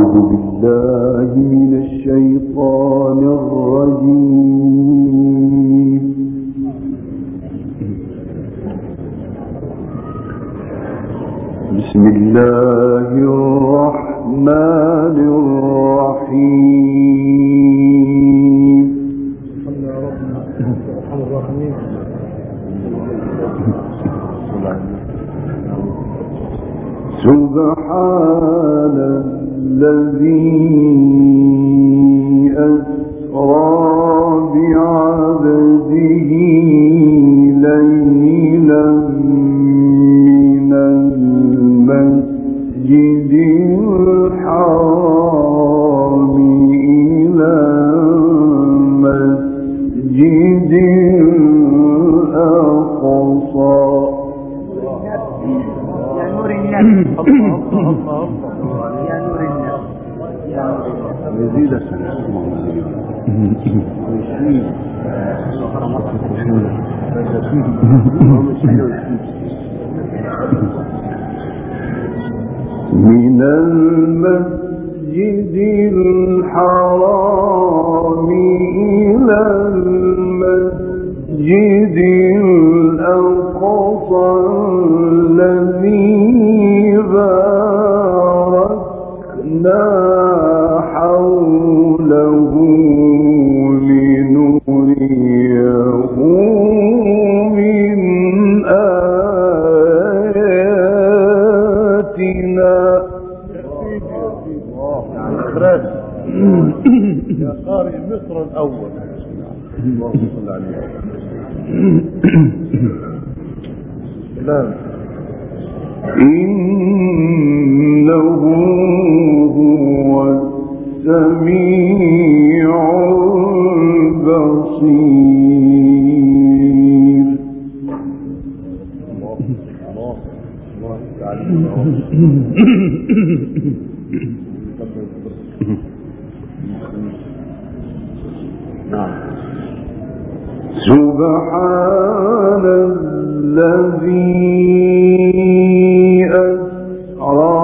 بالله من الشيطان الرجيم. بسم الله الرحمن الرحيم. سبحان الذي أسرى بعبده ليلا من المسجد الحرام إلى المسجد الأقصى. يا نور النبي يزيد السلام. من المسجد الحرام إلى المسجد الأقصى الذي باركنا حوله لنريه من آياتنا. يا قارئ مصر الأول. اللهم صل عليه. إنه هو السميع البصير. سبحان الذي أسرى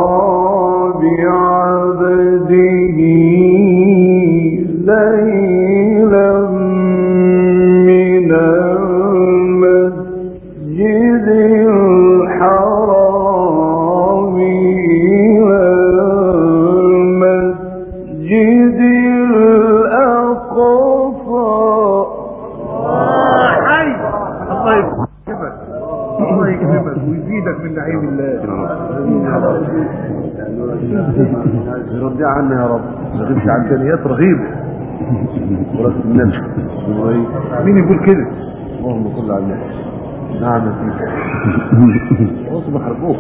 بعبده ليلا من المسجد الحرام إلى المسجد الأقصى. الله يكرمك ويزيدك من نعيم الله. رضي عنا يا رب. نغيبش عن امكانيات رهيبه. ورد النبي مين يقول كده؟ اللهم صل على النبي. نعم يا سيدي. اصبح حربوك.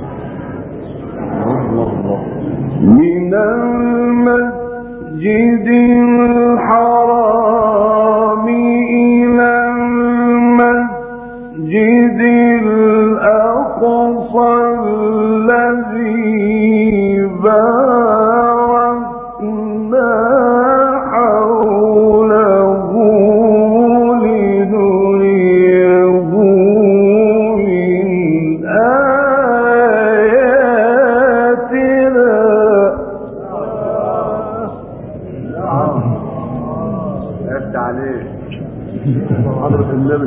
الله من المسجد الحرام إلى المسجد الأقصى الذي باركنا حوله لنريه من آياتنا. عفت عليك حضرة النبي.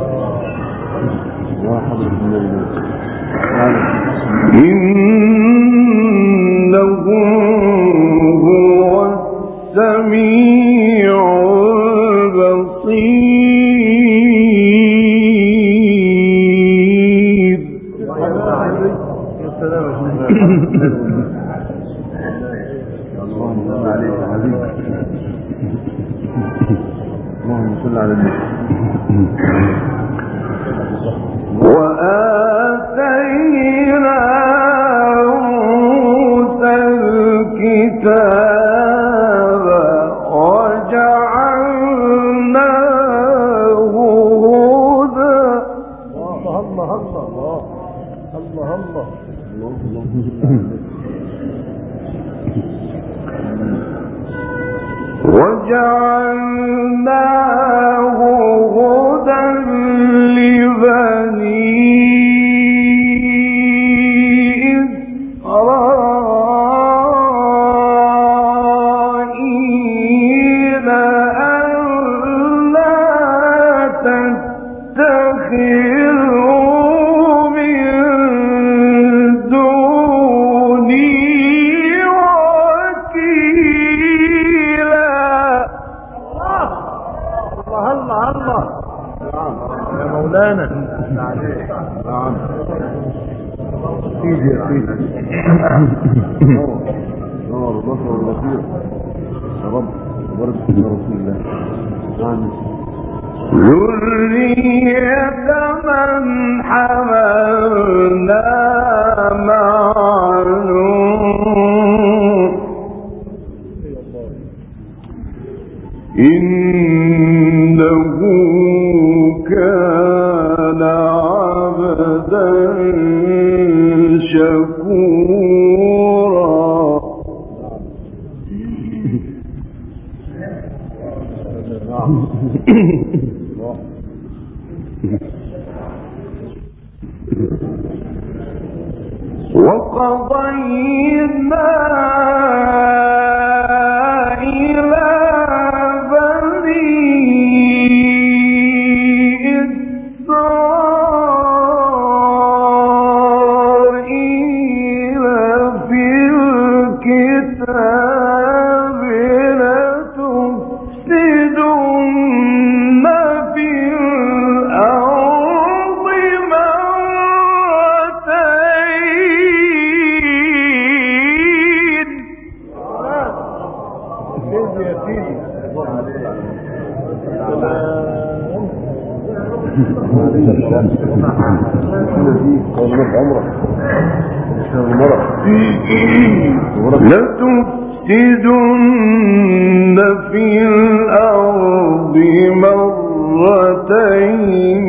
يا حضرة النبي. إنه هو السميع البصير. يا سلام يا اللهم صل عليك يا حبيبي. اللهم صل على النبي. وآتينا موسى الكتاب وجعلناه هدى. الله وجعلناه هدى لبني إسرائيل. سيدي يا سيدي نور البصر والبصير يا رب وبارك في رسول الله. نعم. ذرية من حملنا مع نوح إنه كان عبدا شكورا. وقضينا إلى بني إسرائيل في الكتاب لتفسدن في الأرض لتفسدن في الأرض مرتين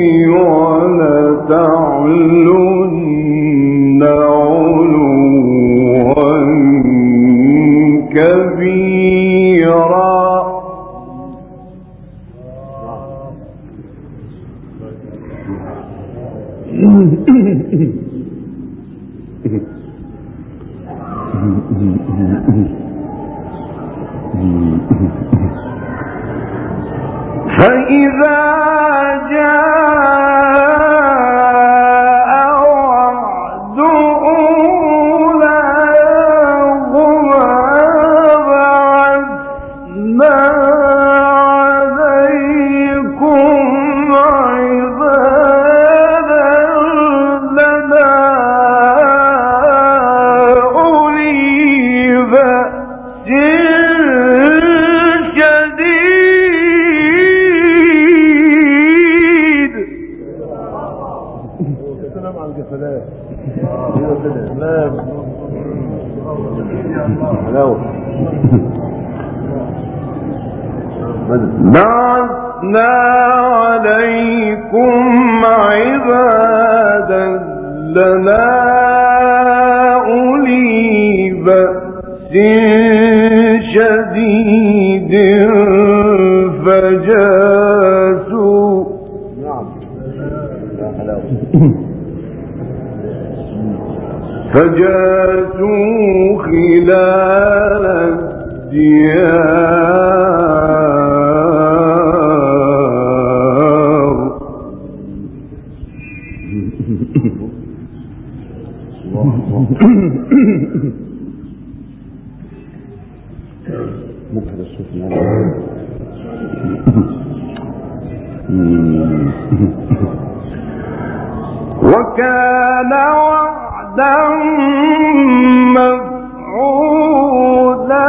ولتعلن علوا كبيرا. فإذا جاء وعد أولاهما بعثنا عليكم عبادا لنا أولي بأس شديد. السلام على الجسدات. بعثنا عليكم عبادا لنا أولي بأس شديد فجاسوا خلال الديار. وكان وعدا مفعولا.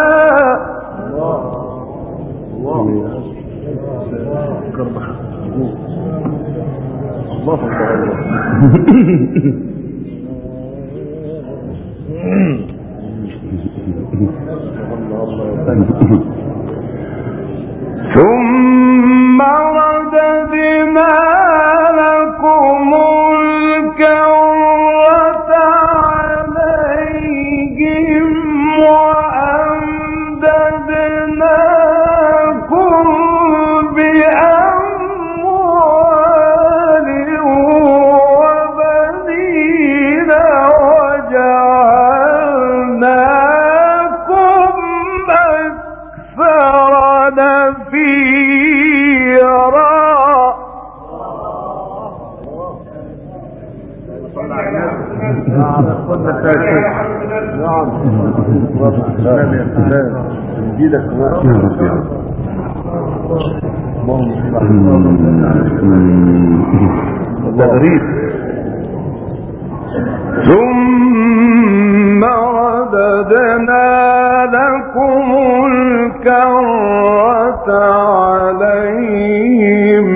ثم رددنا لكم الكرة عليهم وأمددناكم بأموال وبنين وجعلناكم أكثر نفيرا. ثم الكرة عليهم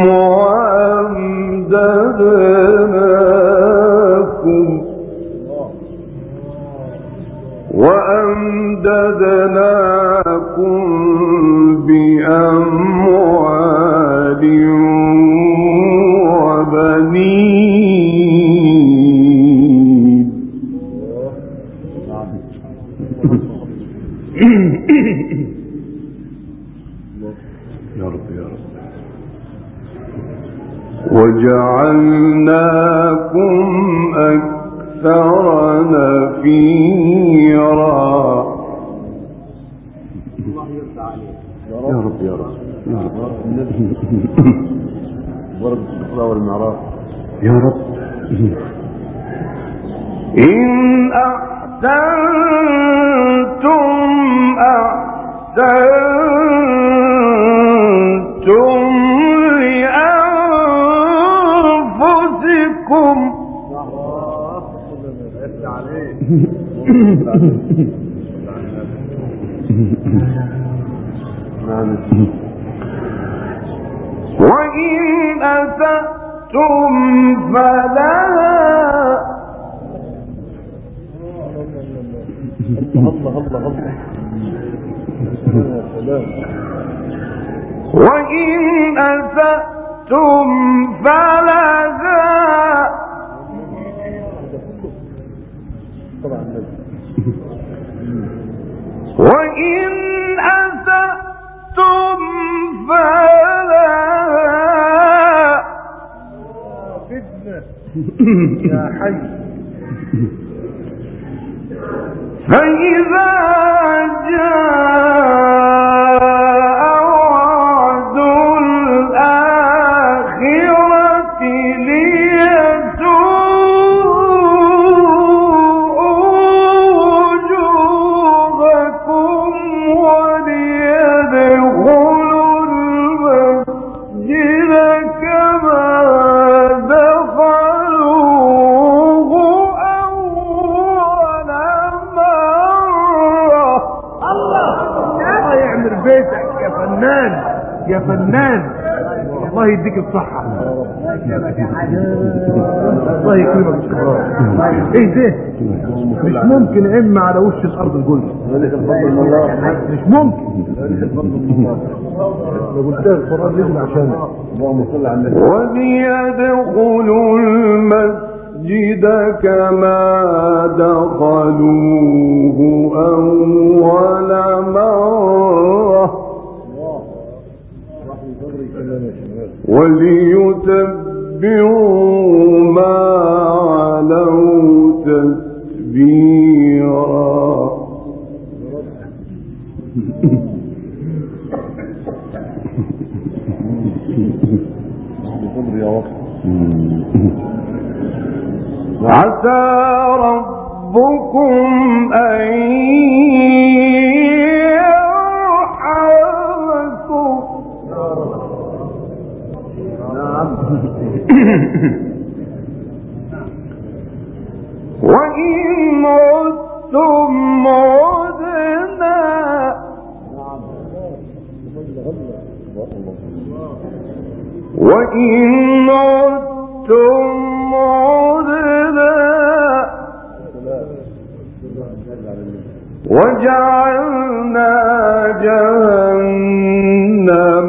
وأمددناكم بأموال وبنين. يا رب يا رب. وجعلناكم أكثر نفيرا. يا رب يا رب يا رب. ضرب الإسراء والمعراج يا رب. إن أحسنتم أحسنتم لأنفسكم وإن أسأتم فلها. وإن أسأتم فلها وإن أسأتم فلها يا حي. فإذا جاء وعد الآخرة ليسوءوا وجوهكم وليدخلوا المسجد كما دخلوه أول مرة. الله يعمر بيتك يا فنان يا فنان. الله يديك الصحة. الله يكرمك باستمرار. ايه ده؟ مش ممكن اما على وش الارض الجلد. مش ممكن. لو قلتها القرآن لازم عشانك. اللهم صل على النبي. وليدخلوا المسجد كما دخلوه أول مرة وليتبعوا ما علوا تتبيرا. عسى ربكم أن يرحمكم. وإن عدتم عدنا وإن عدتم عدنا وجعلنا جهنم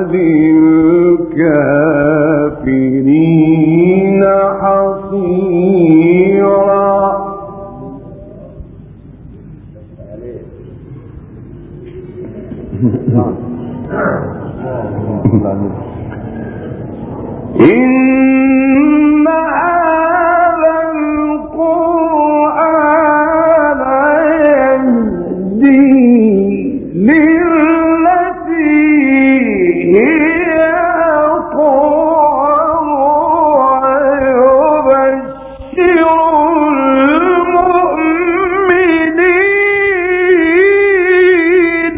للكافرين حصيرا. إن هذا القرآن يهدي للتي هي أقوم ويبشر المؤمنين.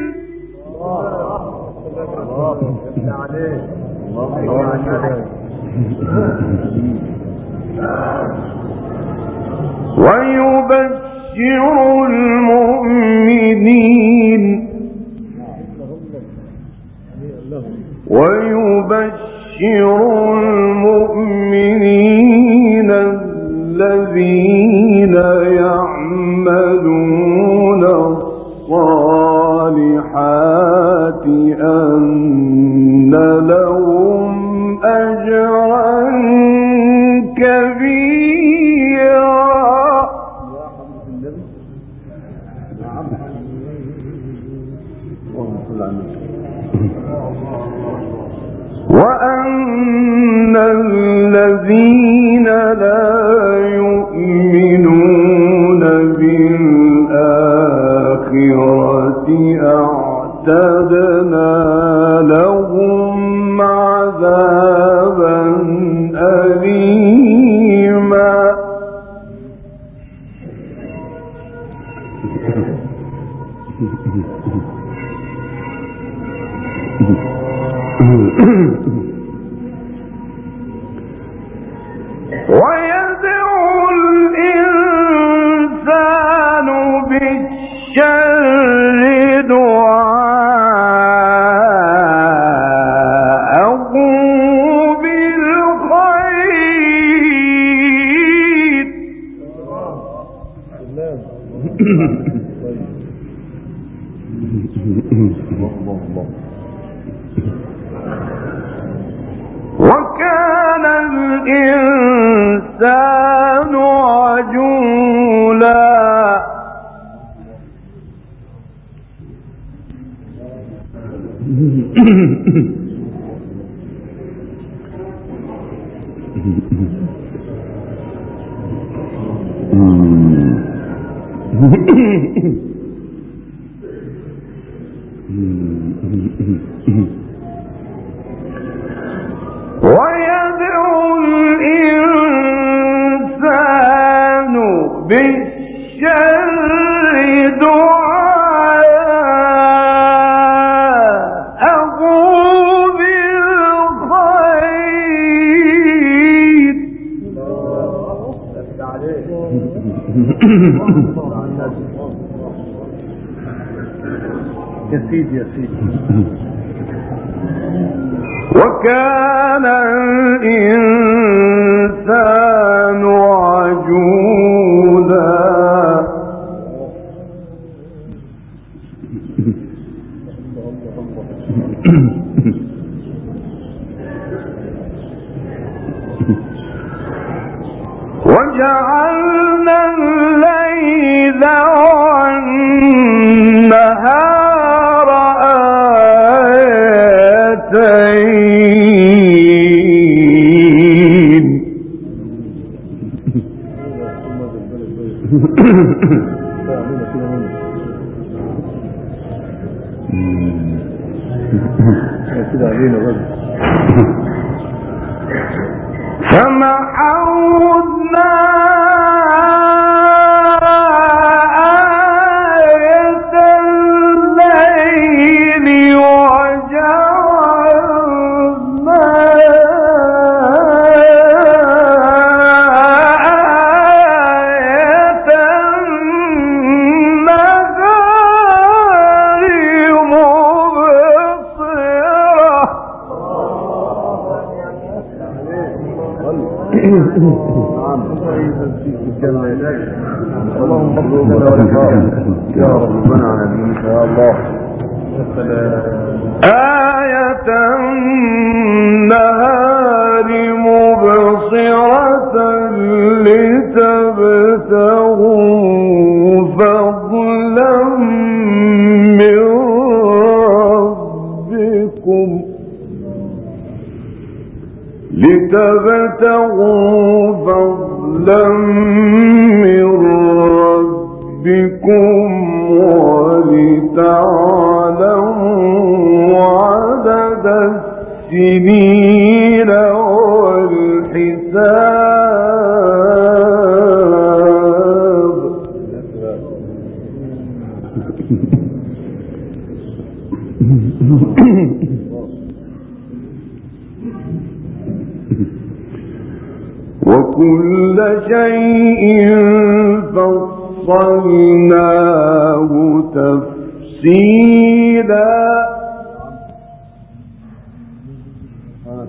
ويبشر المؤمنين ويبشر المؤمنين الذين يعملون الصالحات أن لهم أجرا كبيرا. وأن الذين لا يؤمنون بالآخرة أعتدنا لهم عذابا أليما. ويدعو الإنسان بالشر دعاءه بالخير. وكان الإنسان عجولا. ويدعو الإنسان بالشر دعاءه بالخير. يا سيدي يا سيدي. وكان الإنسان عجولا. وجعلنا الليل والنهار آيتين. فمحونا آية الليل وجعلنا آية النهار اللهم يا رب منعنا منك يا الله. آية النهار مبصرة لتبتغوا فضلا من ربكم من ربكم ولتعلموا عدد السنين والحساب. وكل شيء فصلناه تفصيلا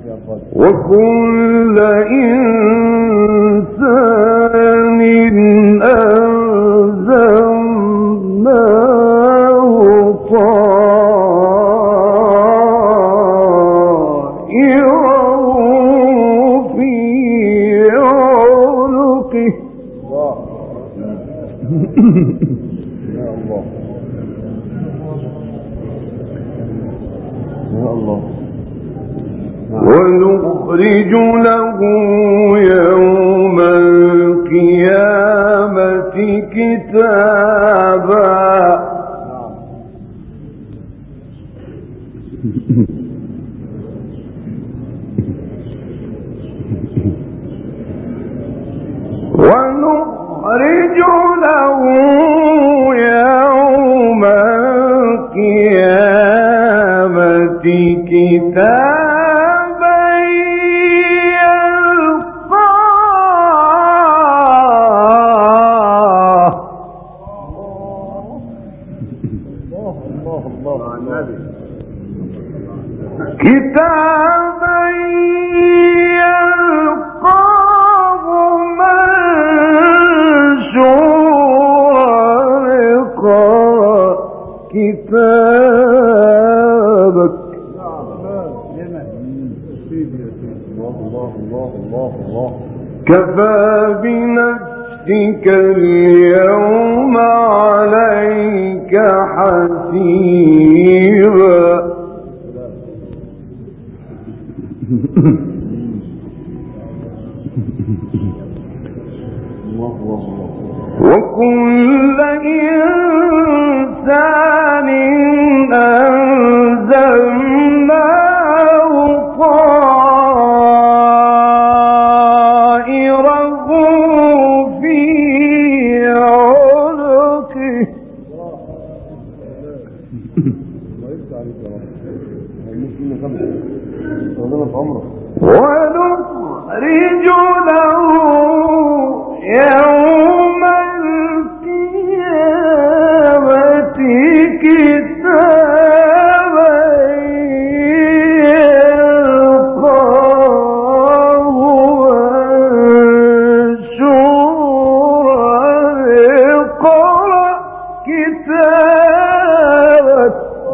وكل إنسان ألزمناه طائره في عنقه. ونخرج له يوم القيامة كتابا ونخرج له يوم القيامة كتابا كتابا يلقاه منشورا اقرأ كتابك كفى بنفسك اليوم عليك حسيبا. وكل إنسان أنزلناه طائره في عنقه. ونخرج له يوم القيامة كتابا يلقاه منشورا اقرأ كتابك.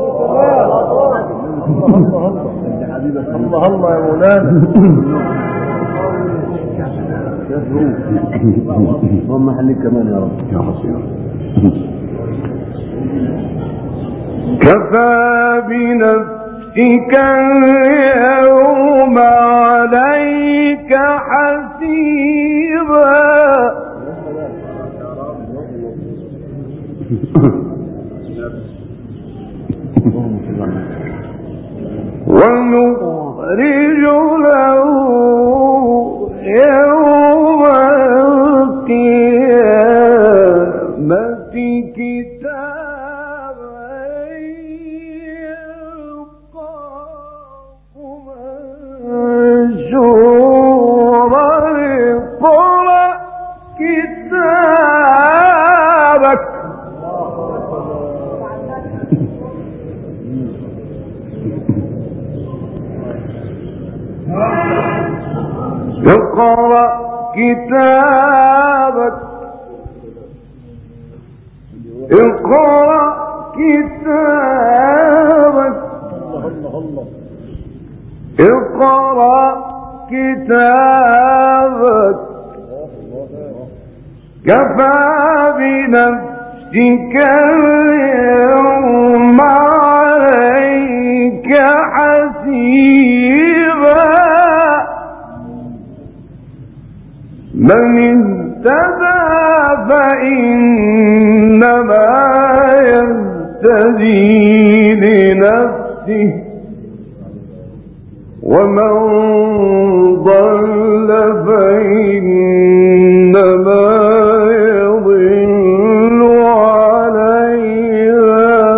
الله الله يا مولانا. اللهم خليك كمان يا رب يا حصير. كفى بنفسك اليوم عليك حسيبا. ونخرج له يوم القيامة كتابا يلقاه منشورا اقرأ كتابك اقرأ كتابك اقرأ كتابك اقرأ كتابك كفى بنفسك اليوم عليك حسيبا. من اهتدى فإنما يهتدي لنفسه ومن ضل فإنما يضل عليها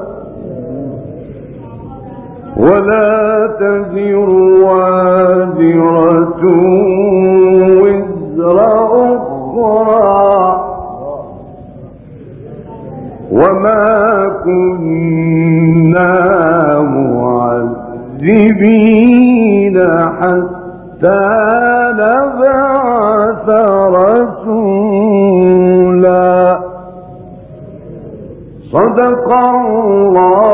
ولا تزر وازرة وزر أخرى وما كنا معذبين حتى نبعث رسولا. صدق الله